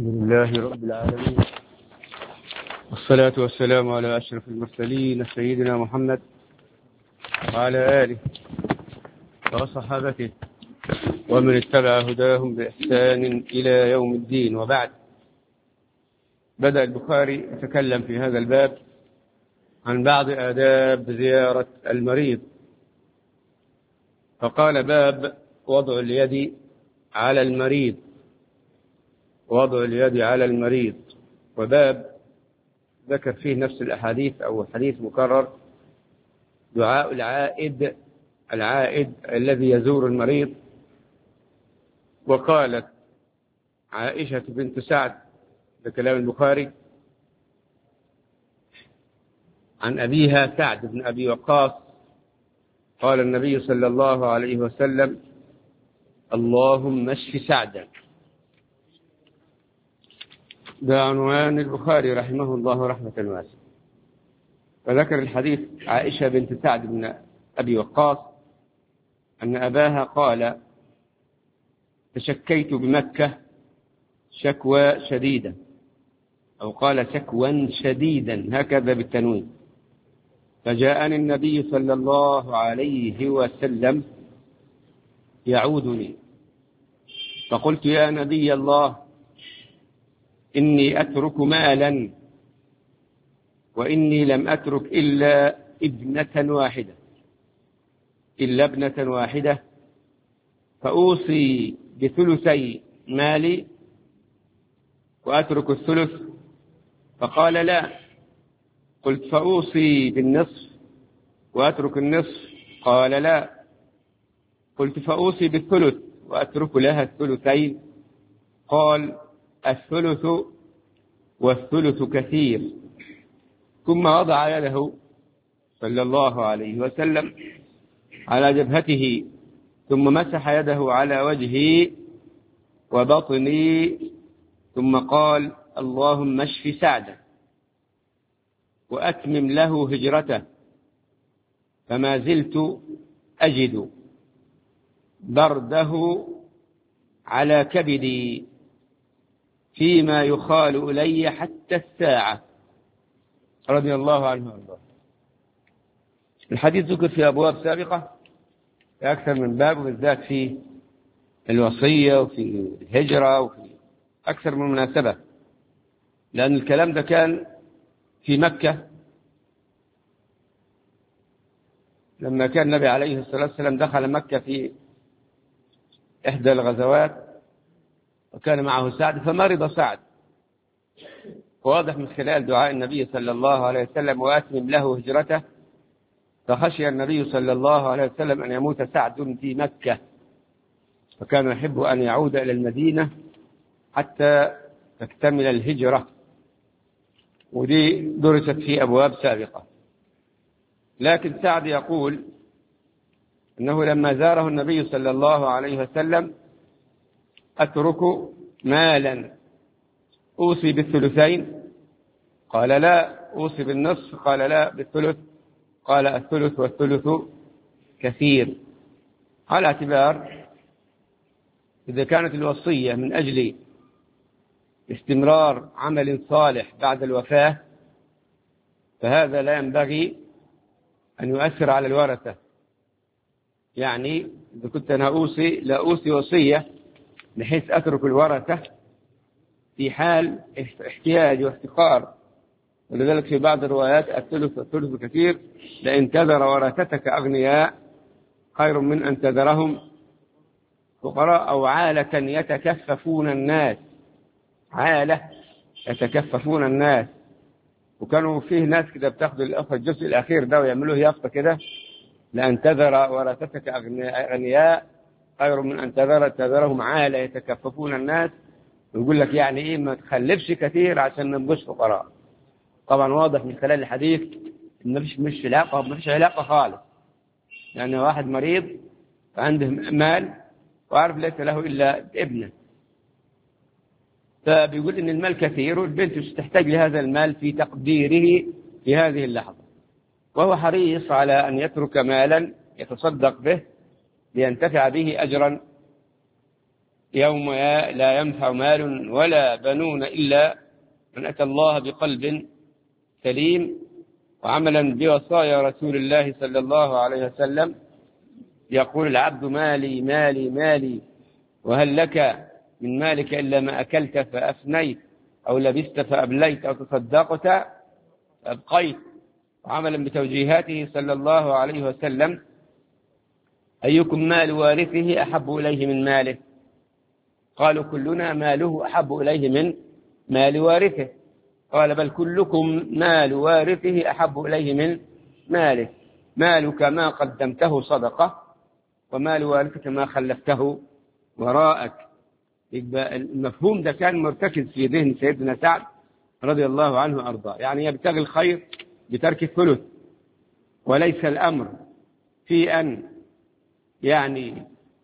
الحمد لله رب العالمين، والصلاة والسلام على أشرف المرسلين سيدنا محمد وعلى آله وصحابته ومن اتبع هداهم بإحسان إلى يوم الدين. وبعد، بدأ البخاري يتكلم في هذا الباب عن بعض آداب زيارة المريض، فقال: باب وضع اليد على المريض، وضع اليد على المريض. وباب ذكر فيه نفس الأحاديث أو حديث مكرر: دعاء العائد الذي يزور المريض. وقالت عائشة بنت سعد بكلام البخاري عن أبيها سعد بن أبي وقاص قال النبي صلى الله عليه وسلم: اللهم اشف سعدا. ده عنوان البخاري رحمه الله رحمة واسعة. فذكر الحديث عائشة بنت سعد بن أبي وقاص أن أباها قال: تشكيت بمكة شكوى شديدة، أو قال شكوى شديدا هكذا بالتنوين، فجاءني النبي صلى الله عليه وسلم يعودني، فقلت: يا نبي الله، إني أترك مالا، وإني لم أترك إلا ابنة واحدة، فأوصي بثلثي مالي وأترك الثلث؟ فقال: لا. قلت: فأوصي بالنصف وأترك النصف؟ قال: لا. قلت: فأوصي بالثلث وأترك لها الثلثين؟ قال: الثلث والثلث كثير. ثم وضع يده صلى الله عليه وسلم على جبهته، ثم مسح يده على وجهي وبطني، ثم قال: اللهم اشف سعدا وأتمم له هجرته. فما زلت أجد برده على كبدي فيما يخال إلي حتى الساعة، رضي الله عنه وارضاه. الحديث ذكر في أبواب سابقة في أكثر من باب، وبالذات في الوصية وفي الهجرة وفي أكثر من مناسبة، لأن الكلام ده كان في مكة لما كان النبي عليه الصلاة والسلام دخل مكة في إحدى الغزوات، وكان معه سعد، فمرض سعد. واضح من خلال دعاء النبي صلى الله عليه وسلم: وأتمم له هجرته، فخشي النبي صلى الله عليه وسلم أن يموت سعد في مكة، فكان يحب أن يعود إلى المدينة حتى تكتمل الهجرة، ودي درست في أبواب سابقة. لكن سعد يقول أنه لما زاره النبي صلى الله عليه وسلم: أترك مالا أوصي بالثلثين؟ قال: لا. أوصي بالنصف؟ قال: لا. بالثلث؟ قال: الثلث والثلث كثير. على اعتبار إذا كانت الوصية من أجل استمرار عمل صالح بعد الوفاة، فهذا لا ينبغي أن يؤثر على الورثة. يعني إذا كنت أنا لا أوصي وصية بحيث أترك الورثة في حال احتياج وافتقار، ولذلك في بعض الروايات: الثلث والثلث كثير، لئن تذر ورثتك أغنياء خير من أن تذرهم فقراء أو عالة يتكففون الناس. عالة يتكففون الناس، وكانوا فيه ناس كده بتاخذ الجزء الأخير ده ويعملوه يافطة كده: لأن تذر ورثتك أغنياء خير من أن تذرهم عالة يتكففون الناس. ويقول لك يعني إيه؟ ما تخلفش كثير عشان ما نبقوش فقراء. طبعا واضح من خلال الحديث إن مش علاقة خالص، يعني واحد مريض وعنده مال وعارف ليس له إلا ابنه، فبيقول إن المال كثير والبنت تحتاج لهذا المال في تقديره في هذه اللحظة، وهو حريص على أن يترك مالا يتصدق به لينتفع به أجرا يوم لا ينفع مال ولا بنون إلا من أتى الله بقلب سليم وعملا بوصايا رسول الله صلى الله عليه وسلم. يقول العبد مالي مالي مالي وهل لك من مالك إلا ما أكلت فأفنيت أو لبست فأبليت أو تصدقت فأبقيت. وعملا بتوجيهاته صلى الله عليه وسلم: أيكم مال وارثه أحب إليه من ماله؟ قالوا كلنا ماله أحب إليه من مال وارثه. قال بل كلكم مال وارثه أحب إليه من ماله. مالك ما قدمته صدقة ومال وارثك ما خلفته وراءك. يبقى المفهوم ده كان مرتكز في ذهن سيدنا سعد رضي الله عنه وأرضاه، يعني يبتغي الخير بترك الثلث، وليس الأمر في أن يعني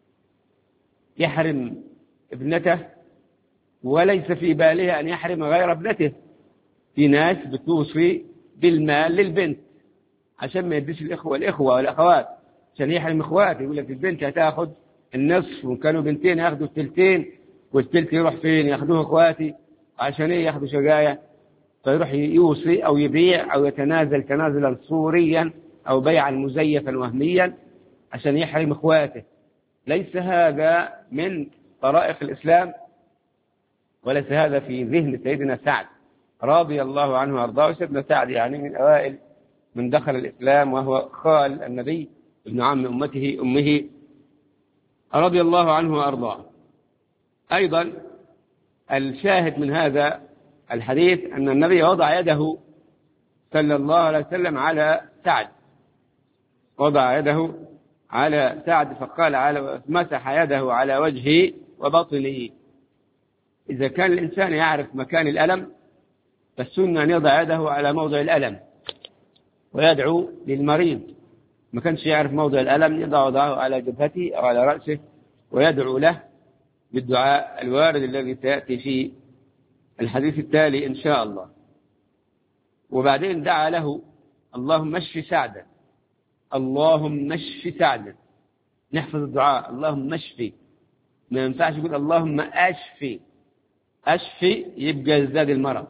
يحرم ابنته، وليس في باله أن يحرم غير ابنته. في ناس بتوصي بالمال للبنت عشان ما يديش الإخوة والأخوات، عشان يحرم إخواته. يقول لك البنت هتاخد النصف وكانوا بنتين ياخدوا التلتين، والتلت يروح فين؟ ياخدوه إخواتي. عشان إيه؟ ياخدوا شقاية. فيروح يوصي أو يبيع أو يتنازل تنازلا صوريا أو بيعا مزيفا وهميا عشان يحرم إخواته. ليس هذا من طرائق الإسلام، وليس هذا في ذهن سيدنا سعد رضي الله عنه وأرضاه. سيدنا سعد يعني من أوائل من دخل الإسلام، وهو خال النبي ابن عم أمه رضي الله عنه وأرضاه. أيضا الشاهد من هذا الحديث أن النبي وضع يده صلى الله عليه وسلم على سعد، وضع يده على سعد فقال مسح يده على وجهه وبطنه. إذا كان الإنسان يعرف مكان الألم فالسنة أن يضع يده على موضع الألم ويدعو للمريض. ما كانش يعرف موضع الألم يضعه على جبهته أو على رأسه ويدعو له بالدعاء الوارد الذي سيأتي في الحديث التالي إن شاء الله. وبعدين دعا له: اللهم اشف سعدا، اللهم اشف سعدا. نحفظ الدعاء اللهم اشفي، ما ينفعش يقول اللهم اشفي. اشفي يبقى يزداد المرض.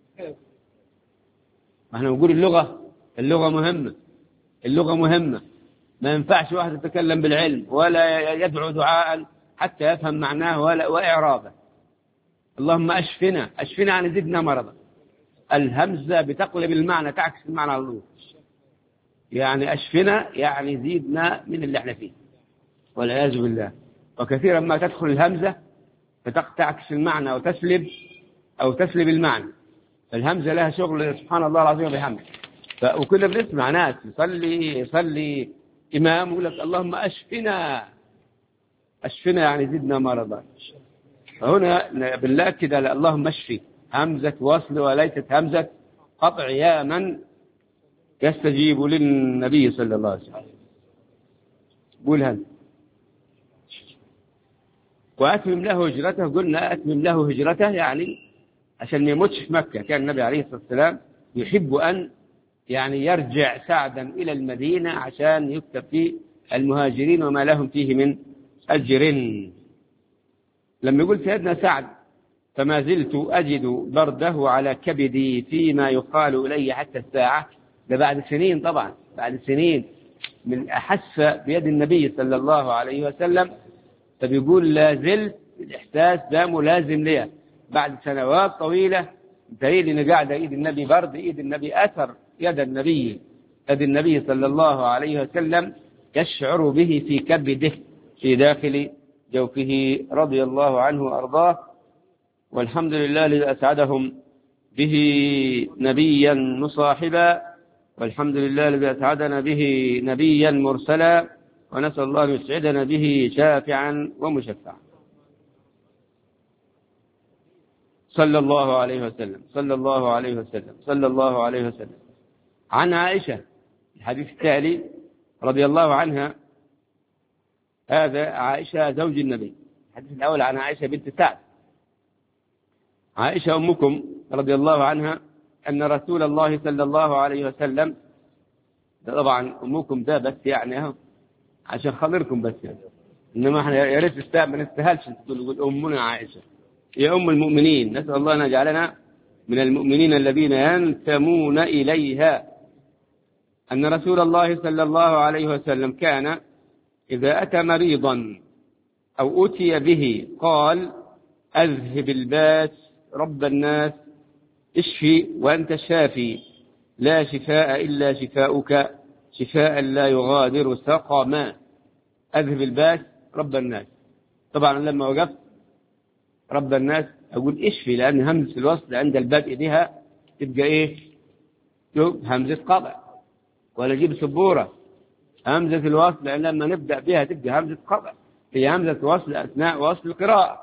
احنا نقول اللغة مهمة، اللغة مهمة. ما ينفعش واحد يتكلم بالعلم ولا يدعو دعاء حتى يفهم معناه وإعرابه. اللهم أشفنا، أشفنا يعني زدنا مرضا. الهمزة بتقلب المعنى، تعكس المعنى على طول. يعني أشفنا يعني زيدنا من اللي احنا فيه والعياذ بالله. وكثيرا ما تدخل الهمزة فتعكس المعنى أو تسلب المعنى. فالهمزة لها شغل سبحان الله العظيم وبحمده. وكنا بنسمع ناس يصلي إمام يقول لك اللهم أشفنا، أشفنا يعني زدنا مرضا. فهنا بالله كده اللهم اشفي همزة وصل وليست همزة قطع، يا من يستجيب للنبي صلى الله عليه وسلم. قول هذا. وأتمم له هجرته. قلنا أتمم له هجرته يعني عشان ما يموتش في مكة. كان النبي عليه الصلاة والسلام يحب أن يعني يرجع سعدا إلى المدينة عشان يكتب في المهاجرين وما لهم فيه من أجر. لما يقول سيدنا سعد فما زلت أجد برده على كبدي فيما يقال إلي حتى الساعة، ده بعد سنين طبعا، بعد سنين من أحس بيد النبي صلى الله عليه وسلم. فبيقول لا زلت الإحساس ده ملازم لي بعد سنوات طويلة. دليل إن قاعدة إيد النبي برد إيد النبي، أثر يد النبي صلى الله عليه وسلم يشعر به في كبده في داخل جوفه رضي الله عنه وأرضاه. والحمد لله الذي أسعدهم به نبيا مصاحبا، والحمد لله الذي أسعدنا به نبيا مرسلا، ونسأل الله أن يسعدنا به شافعا ومشفعا. صلى الله عليه وسلم، صلى الله عليه وسلم، صلى الله عليه وسلم. عن عائشة الحديث التالي رضي الله عنها. هذا عائشة زوج النبي. الحديث الأول عن عائشة بنت سعد. عائشة أمكم رضي الله عنها أن رسول الله صلى الله عليه وسلم، طبعا أمكم ده بس يعني عشان خاطركم بس يعني إنما احنا يا ريت ما نستاهلش تقول أمنا عائشة، يا أم المؤمنين. نسأل الله أن يجعلنا من المؤمنين الذين ينتمون إليها. أن رسول الله صلى الله عليه وسلم كان إذا أتى مريضا أو أتي به قال: أذهب الباس رب الناس اشفي وأنت الشافي لا شفاء إلا شفاؤك شفاء لا يغادر سقما. أذهب الباس رب الناس. طبعا لما وقفت رب الناس أقول اشفي، لأن همزة الوصل عند البدء بها تبقى إيه؟ همزة قطع، ولا أجيب سبورة. همزة الوصل لما نبدأ بها تبقى همزة قطع، هي همزة وصل أثناء وصل القراءة،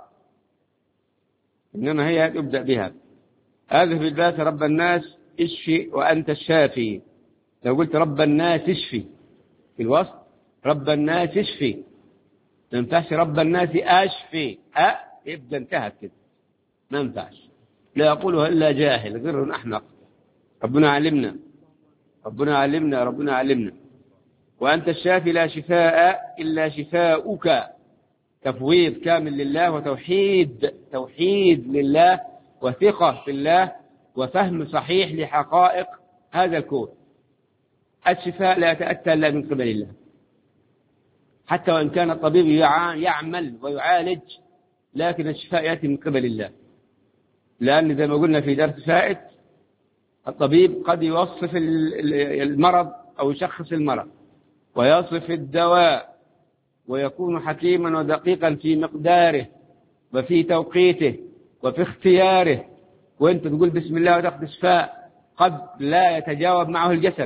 إنما هي تبدأ بها. أذهب الباس رب الناس اشفي وأنت الشافي. لو قلت رب الناس اشفي في الوصل، رب الناس اشفي، ما ينفعش رب الناس أشفي يبقى انتهت كده، ما ينفعش. لا يقولها إلا جاهل غير أحمق. ربنا علمنا، ربنا علمنا، ربنا علمنا. وأنت الشافي لا شفاء إلا شفاؤك. تفويض كامل لله، وتوحيد، توحيد لله، وثقة في الله، وفهم صحيح لحقائق هذا الكون. الشفاء لا يتأتى إلا من قبل الله، حتى وإن كان الطبيب يعمل ويعالج، لكن الشفاء يأتي من قبل الله. لأن زي ما قلنا في درس فائت، الطبيب قد يوصف المرض أو يشخص المرض ويصف الدواء، ويكون حكيما ودقيقا في مقداره وفي توقيته وفي اختياره، وانت تقول بسم الله وتاخذ شفاء. قد لا يتجاوب معه الجسد،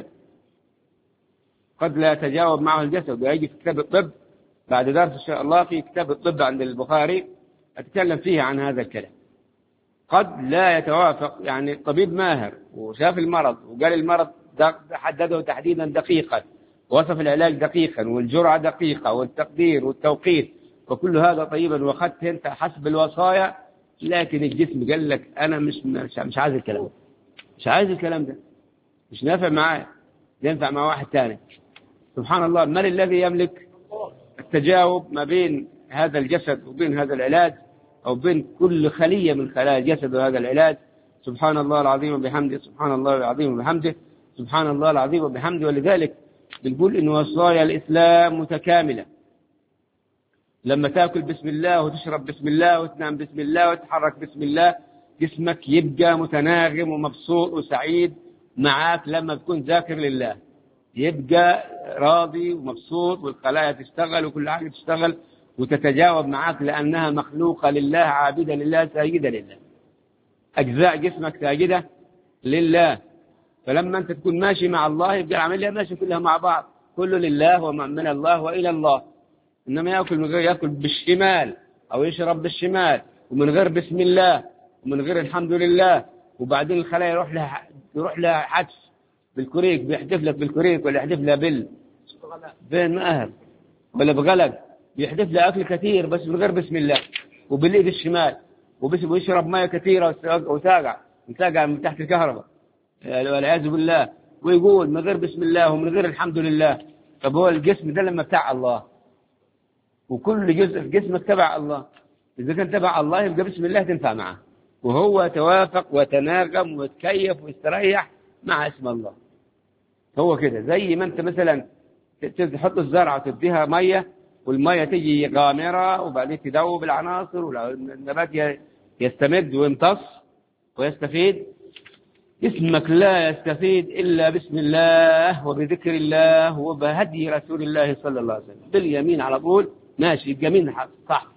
قد لا يتجاوب معه الجسد. ويجي في كتاب الطب بعد درس إن شاء الله، في كتاب الطب عند البخاري أتكلم فيه عن هذا الكلام. قد لا يتوافق، يعني الطبيب ماهر وشاف المرض وقال المرض حدده تحديدا دقيقا، وصف العلاج دقيقا، والجرعة دقيقة، والتقدير والتوقيت، وكل هذا طيبا، وأخذت أنت حسب الوصايا، لكن الجسم قال لك أنا مش عايز الكلام ده، مش عايز الكلام ده، مش نافع معايا، ينفع مع واحد ثاني. سبحان الله، من الذي يملك التجاوب ما بين هذا الجسد وبين هذا العلاج، أو بين كل خلية من خلايا الجسد وهذا العلاج؟ سبحان الله العظيم وبحمده، سبحان الله العظيم وبحمده، سبحان الله العظيم وبحمده. ولذلك بنقول إن وصايا الإسلام متكاملة. لما تأكل بسم الله، وتشرب بسم الله، وتنام بسم الله، وتتحرك بسم الله، جسمك يبقى متناغم ومبسوط وسعيد معاك. لما تكون ذاكر لله يبقى راضي ومبسوط، والخلايا تشتغل وكل حاجة تشتغل وتتجاوب معاك، لأنها مخلوقة لله، عابدة لله، ساجدة لله. أجزاء جسمك ساجدة لله. فلما أنت تكون ماشي مع الله يبقى العملية ماشي كلها مع بعض، كله لله ومن الله وإلى الله. إنما يأكل من غير، يأكل بالشمال أو يشرب بالشمال، ومن غير بسم الله، ومن غير الحمد لله، وبعدين الخلايا يروح لها حدس بالكوريك، بيحدف لك بالكوريك، ولا يحدف لها بين مأهر، ولا بغلق، بيحدف لها أكل كثير بس من غير بسم الله، وبالإيد الشمال، ويشرب مية كثيرة وساقع من تحت الكهرباء والعياذ بالله، ويقول من غير بسم الله ومن غير الحمد لله. طب هو الجسم ده لما بتاع الله، وكل جزء في جسمك تبع الله، إذا كان تبع الله يبقى بسم الله تنفع معه، وهو توافق وتناغم وتكيف ويستريح مع اسم الله. هو كده زي ما أنت مثلا تحط الزرعة وتديها مية، والمية تيجي غامرة وبعدين تذوب العناصر، والنبات يستمد ويمتص ويستفيد. اسمك لا يستفيد إلا بسم الله وبذكر الله وبهدي رسول الله صلى الله عليه وسلم، باليمين على طول ماشي، اليمين صح.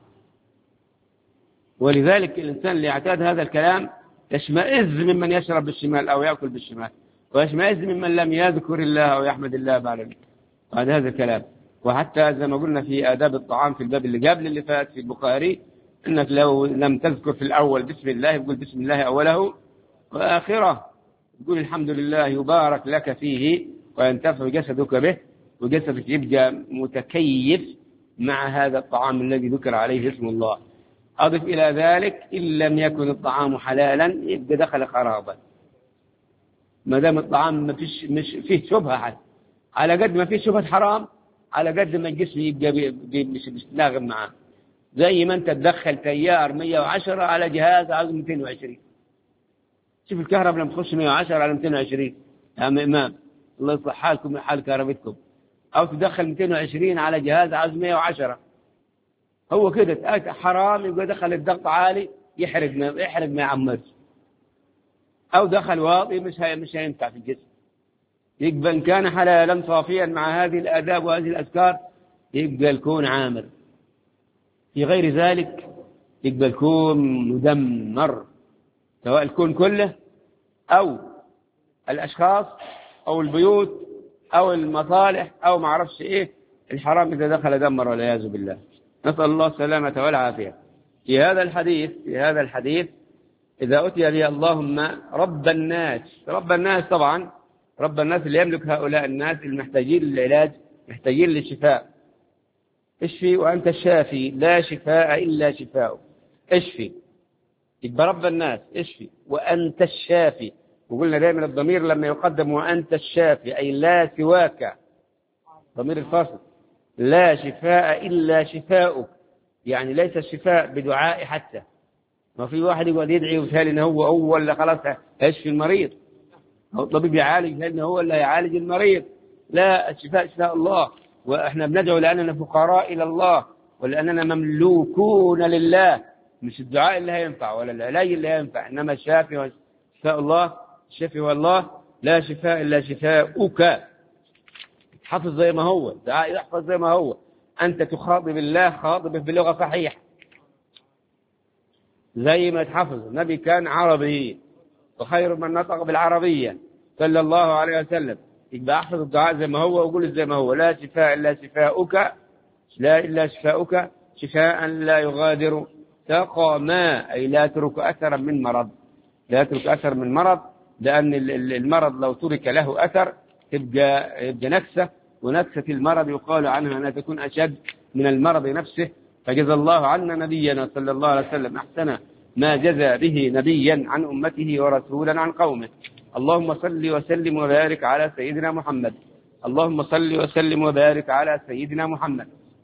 ولذلك الإنسان اللي يعتاد هذا الكلام يشمئز ممن يشرب بالشمال أو يأكل بالشمال، ويشمئز ممن لم يذكر الله أو يحمد الله بعد هذا الكلام. وحتى زي ما قلنا في آداب الطعام في الباب اللي قبل اللي فات في البخاري، إنك لو لم تذكر في الأول بسم الله يقول بسم الله أوله وآخره، يقول الحمد لله يبارك لك فيه وينتفع جسدك به، وجسدك يبقى متكيف مع هذا الطعام الذي ذكر عليه اسم الله. أضف إلى ذلك إن لم يكن الطعام حلالا يبقى دخل خرابا. ما دام الطعام مش فيه شبهة، على قد ما فيه شبهة حرام على قد ما الجسم يبقى مش ناغم معاه. زي ما أنت تدخل تيار 110 على جهاز عاوز 220. شوف الكهرباء لما تخش 110 على 220 يا إمام، الله يصلح حالكم حال كهربتكم. أو تدخل 220 على جهاز عاوز 110. هو كده حرام يبقى دخل الضغط عالي يحرق ما يعمرش، أو دخل واطي مش هينفع في الجسم. يبقى إن كان حلالا صافيا مع هذه الآداب وهذه الأذكار يبقى الكون عامر، في غير ذلك يبقى الكون مدمر، سواء الكون كله أو الأشخاص أو البيوت أو المصالح أو ما عرفش إيه. الحرام إذا دخل دمر والعياذ بالله، نسأل الله السلامة والعافية. في هذا الحديث إذا أتي لي اللهم رب الناس طبعا رب الناس اللي يملك هؤلاء الناس المحتاجين للعلاج، محتاجين للشفاء. اشفي وأنت الشافي لا شفاء إلا شفاؤك. اشفي، يبقى رب الناس اشفي وأنت الشافي. وقلنا دائما الضمير لما يقدم وأنت الشافي أي لا سواك، ضمير الفاصل، لا شفاء إلا شفاؤك، يعني ليس الشفاء بدعاء حتى. ما في واحد يقعد يدعي ويتهيأ إن هو أول خلاص هيشفي المريض، هو الطبيب يعالج لأنه هو اللي هيعالج المريض. لا، الشفاء شفاء الله، وإحنا بندعو لأننا فقراء إلى الله ولأننا مملوكون لله. مش الدعاء اللي هينفع ولا العلاج اللي هينفع، إنما الشافي شفاء الله، الشافي هو الله، لا شفاء إلا شفاؤك. حفظ زي ما هو الدعاء، يحفظ زي ما هو. أنت تخاطب الله خاطبه بلغة صحيحة زي ما تحفظ. النبي كان عربي وخير من نطق بالعربية صلى الله عليه وسلم. يبقى احفظ الدعاء زي ما هو وقول زي ما هو، لا شفاء إلا شفاؤك، لا إلا شفاؤك شفاء لا يغادر سقما، أي لا ترك أثرا من مرض، لا ترك أثر من مرض. لأن المرض لو ترك له أثر يبقى نكسة، ونكسة المرض يقال عنها أنها تكون أشد من المرض نفسه. فجزى الله عنا نبينا صلى الله عليه وسلم أحسن ما جزى به نبيا عن أمته ورسولا عن قومه. اللهم صل وسلم وبارك على سيدنا محمد، اللهم صل وسلم وبارك على سيدنا محمد،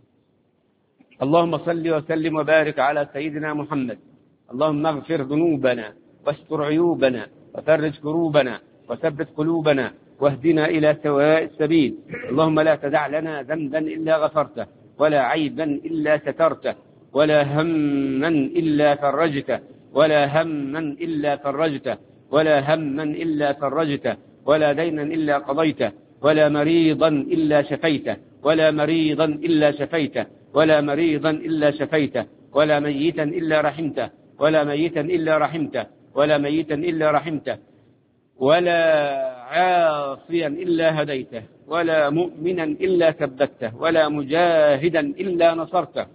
اللهم صل وسلم وبارك على سيدنا محمد. اللهم اغفر ذنوبنا واستر عيوبنا وفرج كروبنا وثبت قلوبنا واهدنا إلى سواء السبيل. اللهم لا تدع لنا ذنبا إلا غفرته، ولا عيبا إلا سترته، ولا هما إلا فرجته، ولا هما إلا فرجته، ولا هما إلا فرجته، ولا دينا إلا قضيته، ولا مريضا إلا شفيته، ولا مريضا إلا شفيته، ولا مريضا إلا شفيته، ولا ميتا إلا رحمته، ولا ميتا إلا رحمته، ولا ميتا إلا رحمته، ولا عاصيا إلا هديته، ولا مؤمنا إلا ثبته، ولا مجاهدا إلا نصرته،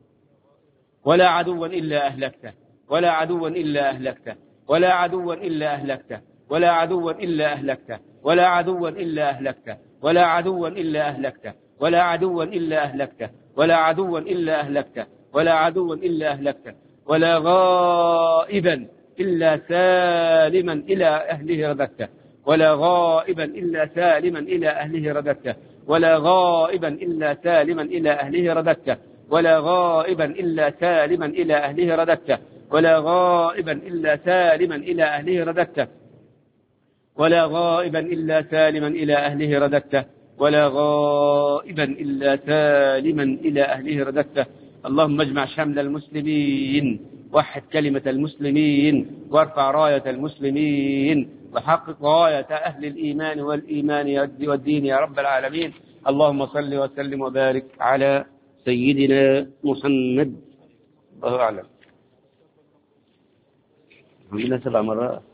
ولا عدوا إلا أهلكته، ولا عدوا إلا أهلكته، ولا عدوا إلا أهلكته، ولا عدوا إلا أهلكته، ولا عدوا إلا أهلكته، ولا عدوا إلا أهلكته، ولا عدوا إلا أهلكته، ولا عدوا إلا أهلكته، ولا عدوا إلا أهلكته، ولا غائبا إلا سالما إلى أهله رددته، ولا غائبا إلا سالما إلى أهله رددته، ولا غائبا إلا سالما إلى أهله رددته، ولا غائبا إلا سالما إلى أهله رددته، ولا غائبا إلا سالما إلى أهله رددته، ولا غائبا إلا سالما إلى أهله رددته، ولا غائبا إلا سالما إلى أهله رددته. اللهم اجمع شمل المسلمين، وحد كلمة المسلمين، وارفع راية المسلمين، وحقق غاية أهل الإيمان والإيمان والدين يا رب العالمين. اللهم صل وسلم وبارك على سيدنا محمد. الله أعلم. عندنا 7 مرات.